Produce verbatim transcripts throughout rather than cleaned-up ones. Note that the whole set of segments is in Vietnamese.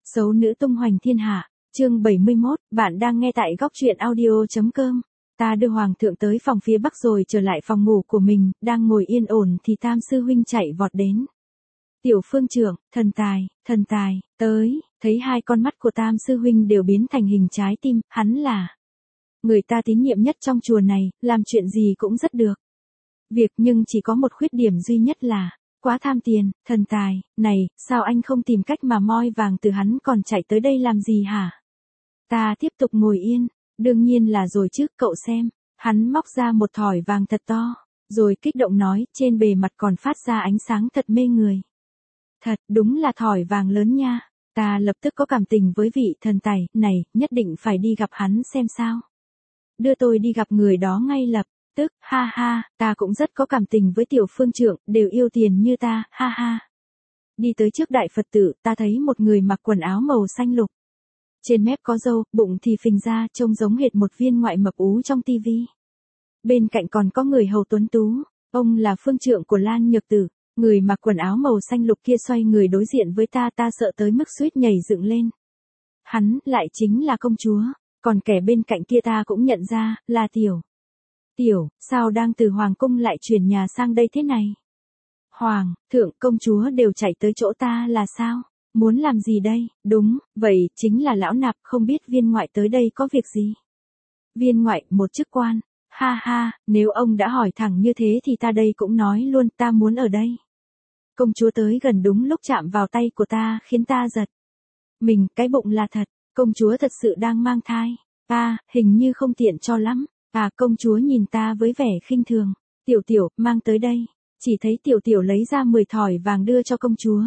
Xấu nữ tung hoành thiên hạ, chương bảy mươi mốt, bạn đang nghe tại góc truyện audio.com. Ta đưa hoàng thượng tới phòng phía bắc rồi trở lại phòng ngủ của mình, đang ngồi yên ổn thì Tam sư huynh chạy vọt đến. Tiểu phương trưởng, thần tài, thần tài, tới, thấy hai con mắt của Tam sư huynh đều biến thành hình trái tim, hắn là người ta tín nhiệm nhất trong chùa này, làm chuyện gì cũng rất được. Việc nhưng chỉ có một khuyết điểm duy nhất là quá tham tiền. Thần tài, này, sao anh không tìm cách mà moi vàng từ hắn còn chạy tới đây làm gì hả? Ta tiếp tục ngồi yên, đương nhiên là rồi chứ, cậu xem. Hắn móc ra một thỏi vàng thật to, rồi kích động nói, trên bề mặt còn phát ra ánh sáng thật mê người. Thật, đúng là thỏi vàng lớn nha. Ta lập tức có cảm tình với vị thần tài này, nhất định phải đi gặp hắn xem sao. Đưa tôi đi gặp người đó ngay lập tức, ha ha, ta cũng rất có cảm tình với tiểu phương trưởng, đều yêu tiền như ta, ha ha. Đi tới trước đại Phật tử, ta thấy một người mặc quần áo màu xanh lục. Trên mép có râu, bụng thì phình ra, trông giống hệt một viên ngoại mập ú trong tivi. Bên cạnh còn có người hầu tuấn tú, ông là phương trưởng của Lan Nhược Tử. Người mặc quần áo màu xanh lục kia xoay người đối diện với ta, ta sợ tới mức suýt nhảy dựng lên. Hắn, lại chính là công chúa, còn kẻ bên cạnh kia ta cũng nhận ra, là Tiểu. Tiểu, sao đang từ Hoàng cung lại chuyển nhà sang đây thế này? Hoàng, thượng, công chúa đều chạy tới chỗ ta là sao? Muốn làm gì đây? Đúng, vậy, chính là lão nạp, không biết viên ngoại tới đây có việc gì? Viên ngoại, một chức quan. Ha ha, nếu ông đã hỏi thẳng như thế thì ta đây cũng nói luôn, ta muốn ở đây. Công chúa tới gần đúng lúc chạm vào tay của ta, khiến ta giật mình, cái bụng là thật, công chúa thật sự đang mang thai. À, hình như không tiện cho lắm. À, công chúa nhìn ta với vẻ khinh thường. Tiểu tiểu, mang tới đây. Chỉ thấy tiểu tiểu lấy ra mười thỏi vàng đưa cho công chúa.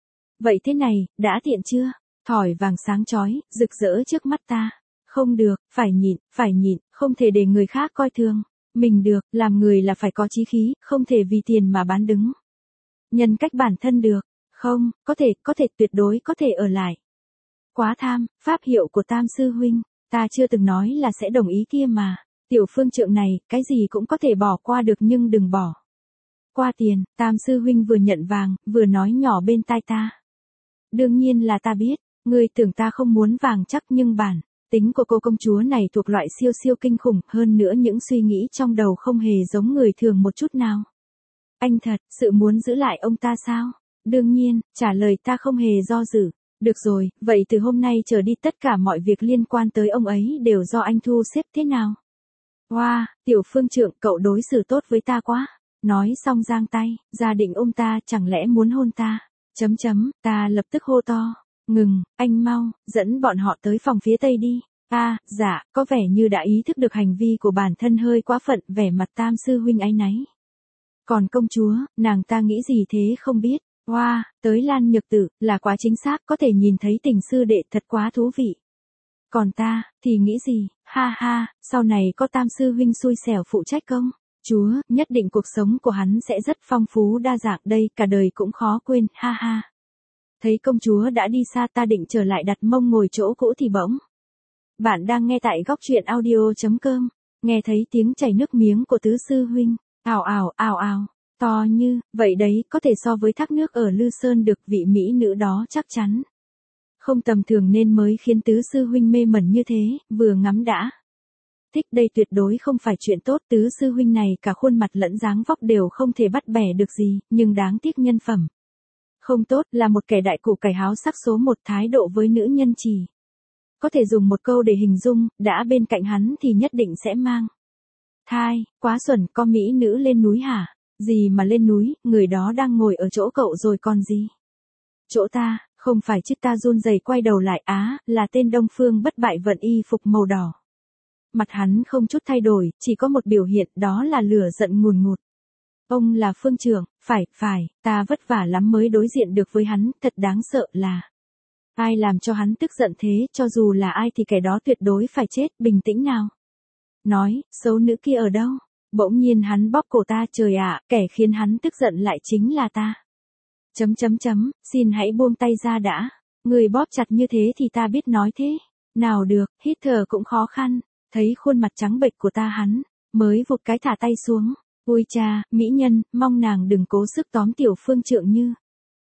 Vậy thế này, đã tiện chưa? Thỏi vàng sáng chói, rực rỡ trước mắt ta. Không được, phải nhịn, phải nhịn, không thể để người khác coi thường. Mình được, làm người là phải có chí khí, không thể vì tiền mà bán đứng. Nhân cách bản thân được. Không, có thể, có thể, tuyệt đối có thể ở lại. Quá tham, pháp hiệu của Tam sư huynh. Ta chưa từng nói là sẽ đồng ý kia mà. Tiểu phương trượng này, cái gì cũng có thể bỏ qua được nhưng đừng bỏ qua tiền. Tam sư huynh vừa nhận vàng, vừa nói nhỏ bên tai ta. Đương nhiên là ta biết, ngươi tưởng ta không muốn vàng chắc nhưng bản tính của cô công chúa này thuộc loại siêu siêu kinh khủng, hơn nữa những suy nghĩ trong đầu không hề giống người thường một chút nào. Anh thật sự muốn giữ lại ông ta sao? Đương nhiên, trả lời ta không hề do dự. Được rồi, vậy từ hôm nay trở đi tất cả mọi việc liên quan tới ông ấy đều do anh thu xếp thế nào? Wow, tiểu phương trượng, cậu đối xử tốt với ta quá. Nói xong giang tay, ra định ôm ta, chẳng lẽ muốn hôn ta? Chấm chấm, ta lập tức hô to. Ngừng, anh mau, dẫn bọn họ tới phòng phía tây đi. À, dạ, có vẻ như đã ý thức được hành vi của bản thân hơi quá phận, vẻ mặt Tam sư huynh áy náy. Còn công chúa, nàng ta nghĩ gì thế không biết. Wow, tới Lan Nhược Tử, là quá chính xác, có thể nhìn thấy tình sư đệ thật quá thú vị. Còn ta, thì nghĩ gì, ha ha, sau này có Tam sư huynh xui xẻo phụ trách công chúa, nhất định cuộc sống của hắn sẽ rất phong phú đa dạng đây, cả đời cũng khó quên, ha ha. Thấy công chúa đã đi xa, ta định trở lại đặt mông ngồi chỗ cũ thì bỗng. Bạn đang nghe tại góc truyện audio.com, nghe thấy tiếng chảy nước miếng của tứ sư huynh, ào ào, ào ào, to như, vậy đấy, có thể so với thác nước ở Lư Sơn được, vị mỹ nữ đó chắc chắn không tầm thường nên mới khiến tứ sư huynh mê mẩn như thế, vừa ngắm đã thích, đây tuyệt đối không phải chuyện tốt. Tứ sư huynh này cả khuôn mặt lẫn dáng vóc đều không thể bắt bẻ được gì, nhưng đáng tiếc nhân phẩm không tốt, là một kẻ đại củ cải háo sắc số một, thái độ với nữ nhân chỉ có thể dùng một câu để hình dung, đã bên cạnh hắn thì nhất định sẽ mang thai. Quá xuẩn, có mỹ nữ lên núi hả? Gì mà lên núi, người đó đang ngồi ở chỗ cậu rồi còn gì? Chỗ ta, không phải chứ, ta run rẩy quay đầu lại, á, là tên Đông Phương Bất Bại vận y phục màu đỏ. Mặt hắn không chút thay đổi, chỉ có một biểu hiện, đó là lửa giận ngùn ngụt. Ông là phương trưởng, phải, phải, ta vất vả lắm mới đối diện được với hắn, thật đáng sợ là ai làm cho hắn tức giận thế, cho dù là ai thì kẻ đó tuyệt đối phải chết, bình tĩnh nào. Nói, xấu nữ kia ở đâu? Bỗng nhiên hắn bóp cổ ta, trời ạ, kẻ khiến hắn tức giận lại chính là ta. Chấm chấm chấm, xin hãy buông tay ra đã. Người bóp chặt như thế thì ta biết nói thế nào được, hít thở cũng khó khăn. Thấy khuôn mặt trắng bệch của ta, hắn mới vụt cái thả tay xuống. Ui cha, mỹ nhân, mong nàng đừng cố sức tóm tiểu phương trượng như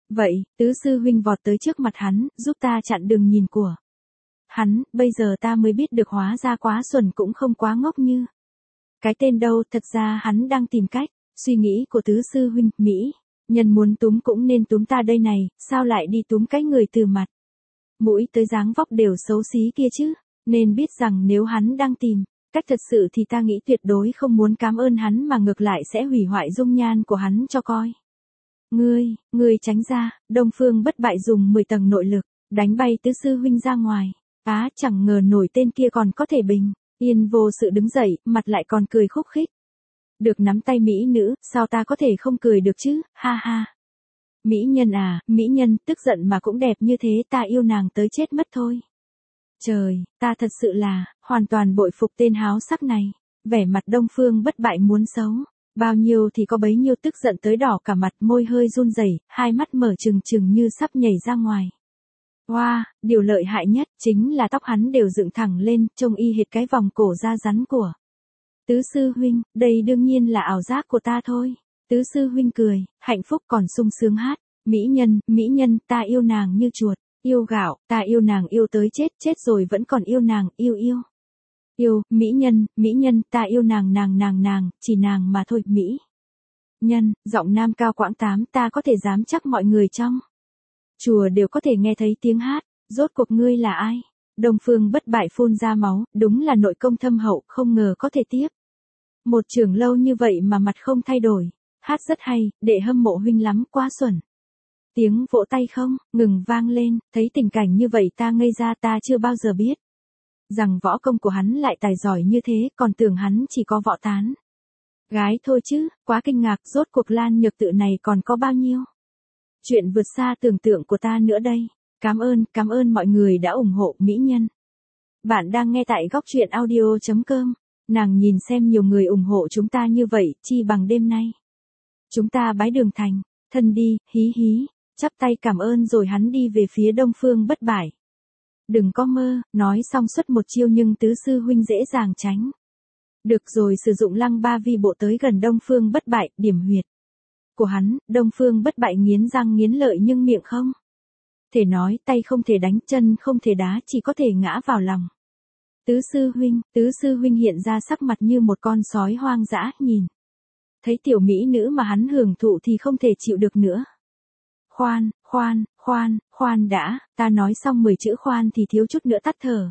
Vậy, tứ sư huynh vọt tới trước mặt hắn, giúp ta chặn đường nhìn của hắn, bây giờ ta mới biết được hóa ra quá xuẩn cũng không quá ngốc như. Cái tên đâu, thật ra hắn đang tìm cách, suy nghĩ của tứ sư huynh, Mỹ. Nhân muốn túm cũng nên túm ta đây này, sao lại đi túm cái người từ mặt. Mũi tới dáng vóc đều xấu xí kia chứ, nên biết rằng nếu hắn đang tìm cách thật sự thì ta nghĩ tuyệt đối không muốn cảm ơn hắn mà ngược lại sẽ hủy hoại dung nhan của hắn cho coi. Ngươi, ngươi tránh ra, Đông Phương Bất Bại dùng mười tầng nội lực, đánh bay tứ sư huynh ra ngoài. Á, chẳng ngờ nổi tên kia còn có thể bình yên vô sự đứng dậy, mặt lại còn cười khúc khích. Được nắm tay mỹ nữ, sao ta có thể không cười được chứ, ha ha. Mỹ nhân à, mỹ nhân, tức giận mà cũng đẹp như thế, ta yêu nàng tới chết mất thôi. Trời, ta thật sự là, hoàn toàn bội phục tên háo sắc này. Vẻ mặt Đông Phương Bất Bại muốn xấu. Bao nhiêu thì có bấy nhiêu, tức giận tới đỏ cả mặt, môi hơi run rẩy, hai mắt mở trừng trừng như sắp nhảy ra ngoài. Wow, điều lợi hại nhất chính là tóc hắn đều dựng thẳng lên, trông y hệt cái vòng cổ da rắn của tứ sư huynh, đây đương nhiên là ảo giác của ta thôi. Tứ sư huynh cười, hạnh phúc còn sung sướng hát. Mỹ nhân, mỹ nhân, ta yêu nàng như chuột, yêu gạo, ta yêu nàng yêu tới chết, chết rồi vẫn còn yêu nàng, yêu yêu. Yêu, mỹ nhân, mỹ nhân, ta yêu nàng nàng nàng nàng, chỉ nàng mà thôi, mỹ nhân, giọng nam cao quãng tám, ta có thể dám chắc mọi người trong chùa đều có thể nghe thấy tiếng hát, rốt cuộc ngươi là ai? Đông Phương Bất Bại phun ra máu, đúng là nội công thâm hậu, không ngờ có thể tiếp một trường lâu như vậy mà mặt không thay đổi. Hát rất hay, đệ hâm mộ huynh lắm, quá xuẩn. Tiếng vỗ tay không ngừng vang lên, thấy tình cảnh như vậy ta ngây ra, ta chưa bao giờ biết rằng võ công của hắn lại tài giỏi như thế, còn tưởng hắn chỉ có võ tán gái thôi chứ, quá kinh ngạc, rốt cuộc Lan Nhược Tự này còn có bao nhiêu chuyện vượt xa tưởng tượng của ta nữa đây. Cảm ơn, cảm ơn mọi người đã ủng hộ mỹ nhân. Bạn đang nghe tại góc truyện audio chấm com. Nàng nhìn xem nhiều người ủng hộ chúng ta như vậy, chi bằng đêm nay chúng ta bái đường thành thân đi, hí hí, chắp tay cảm ơn rồi hắn đi về phía Đông Phương Bất Bại. Đừng có mơ, nói xong xuất một chiêu nhưng tứ sư huynh dễ dàng tránh. Được rồi, sử dụng lăng ba vi bộ tới gần Đông Phương Bất Bại, điểm huyệt của hắn. Đông Phương Bất Bại nghiến răng nghiến lợi nhưng miệng không thể nói, tay không thể đánh, chân không thể đá, chỉ có thể ngã vào lòng tứ sư huynh. Tứ sư huynh hiện ra sắc mặt như một con sói hoang dã, nhìn thấy tiểu mỹ nữ mà hắn hưởng thụ thì không thể chịu được nữa. Khoan, khoan, khoan, khoan đã, ta nói xong mười chữ khoan thì thiếu chút nữa tắt thở.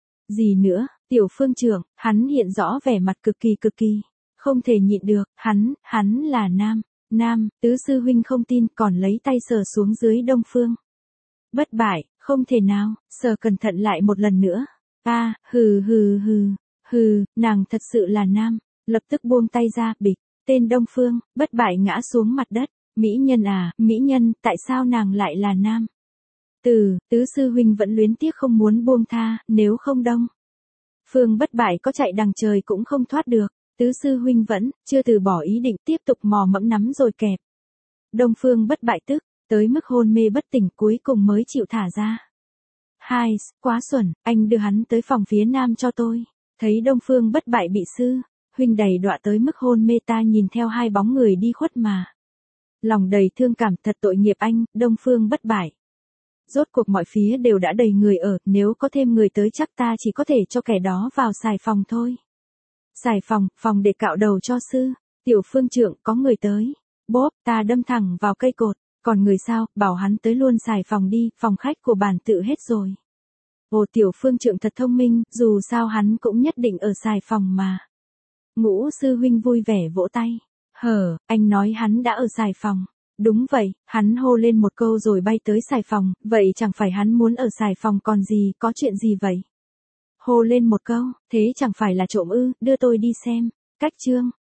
Gì nữa, tiểu phương trưởng, hắn hiện rõ vẻ mặt cực kỳ cực kỳ không thể nhịn được, hắn, hắn là nam, nam, tứ sư huynh không tin, còn lấy tay sờ xuống dưới Đông Phương Bất Bại, không thể nào, sờ cẩn thận lại một lần nữa. A, à, hừ hừ hừ, hừ, nàng thật sự là nam, lập tức buông tay ra, bịch, tên Đông Phương Bất Bại ngã xuống mặt đất. Mỹ nhân à, mỹ nhân, tại sao nàng lại là nam? Từ, tứ sư huynh vẫn luyến tiếc không muốn buông tha, nếu không Đông Phương Bất Bại có chạy đằng trời cũng không thoát được. Tứ sư huynh vẫn chưa từ bỏ ý định, tiếp tục mò mẫm nắm rồi kẹp Đông Phương Bất Bại, tức tới mức hôn mê bất tỉnh, cuối cùng mới chịu thả ra. Hai, quá xuẩn, anh đưa hắn tới phòng phía nam cho tôi. Thấy Đông Phương Bất Bại bị sư huynh đầy đọa tới mức hôn mê, ta nhìn theo hai bóng người đi khuất mà lòng đầy thương cảm, thật tội nghiệp anh, Đông Phương Bất Bại. Rốt cuộc mọi phía đều đã đầy người ở, nếu có thêm người tới chắc ta chỉ có thể cho kẻ đó vào xài phòng thôi. Xài phòng, phòng để cạo đầu cho sư. Tiểu phương trưởng, có người tới. Bốp, ta đâm thẳng vào cây cột. Còn người sao, bảo hắn tới luôn xài phòng đi, phòng khách của bản tự hết rồi. Ồ, tiểu phương trưởng thật thông minh, dù sao hắn cũng nhất định ở xài phòng mà. Ngũ sư huynh vui vẻ vỗ tay. Hờ, anh nói hắn đã ở xài phòng. Đúng vậy, hắn hô lên một câu rồi bay tới xài phòng, vậy chẳng phải hắn muốn ở xài phòng còn gì, có chuyện gì vậy? Hô lên một câu, thế chẳng phải là trộm ư, đưa tôi đi xem. Cách chương